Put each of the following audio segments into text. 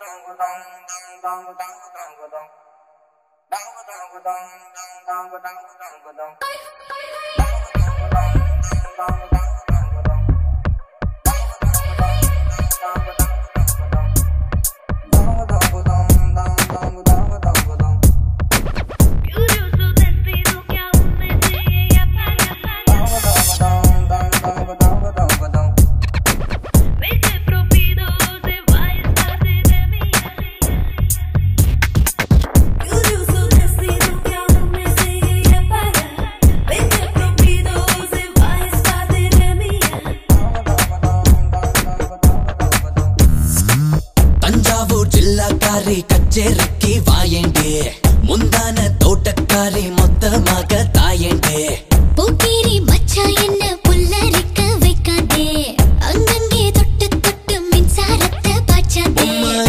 கச்சேரிக்கு வாயேண்டே முந்தான தோட்டக்காரி மொத்தமாக தாயேண்டே போக்கேரி மச்சா என்ன புல்லரிக்க வைக்காதே அங்கங்கே தொட்டு தொட்டு மின்சாரத்தை பாய்ச்சாதே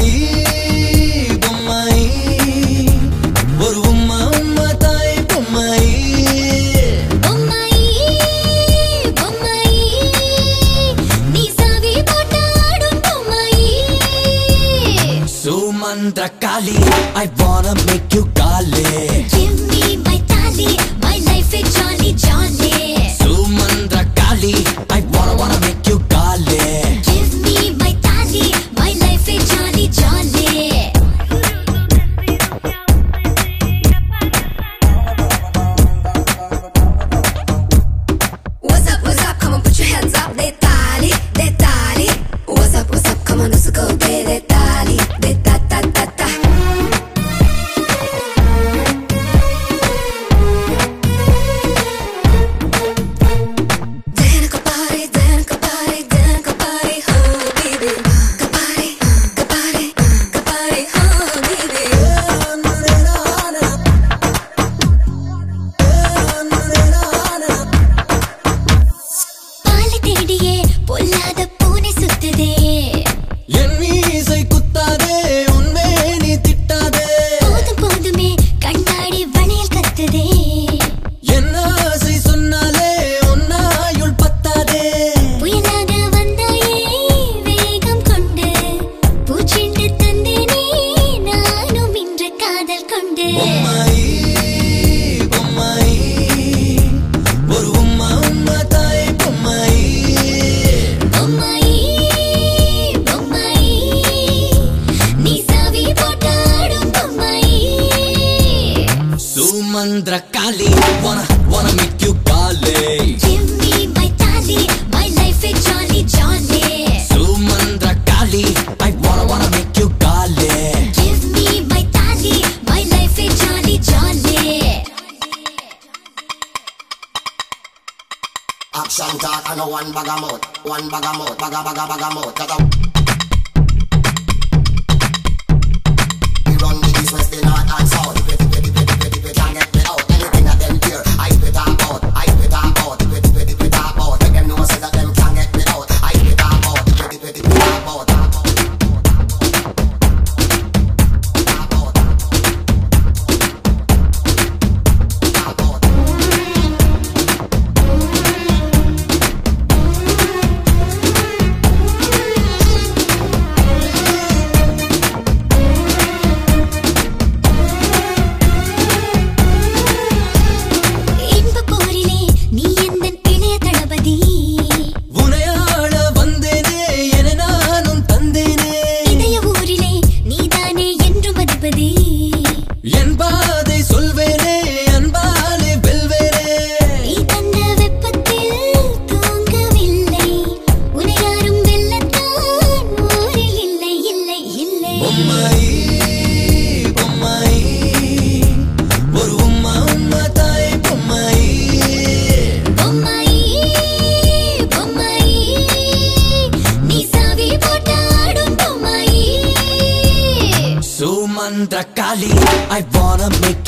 பொம்மாயி ஒரு உம்மா உம்மா தாய் பொம்மாயி பொம்மாயி பொம்மாயி நீ சாவி போட்டு ஆடும் பொம்மாயி சுமந்திர காளி I wanna make you Kali. Give me my tali, my life is jolly jolly. Sumandra Kali, I wanna make you Kali. Give me my tali, my life is jolly jolly. What's up, come on put your hands up, de tali. What's up, come on let's go get de tali, de ta ta ta ta. Sumandra Kali, wanna make you Kali. Give me my tali, my life is jolly jolly. Sumandra Kali, I wanna make you Kali. Give me my tali, my life is jolly jolly. Action talk and one bag of mouth, baga. We run the east, west, the north and south. If you can't get me out, anything that them hear, I spit talk out. If you talk out, let them know say that them can't get me out. I spit talk out, if you talk out. Sumandra Kali, I wanna make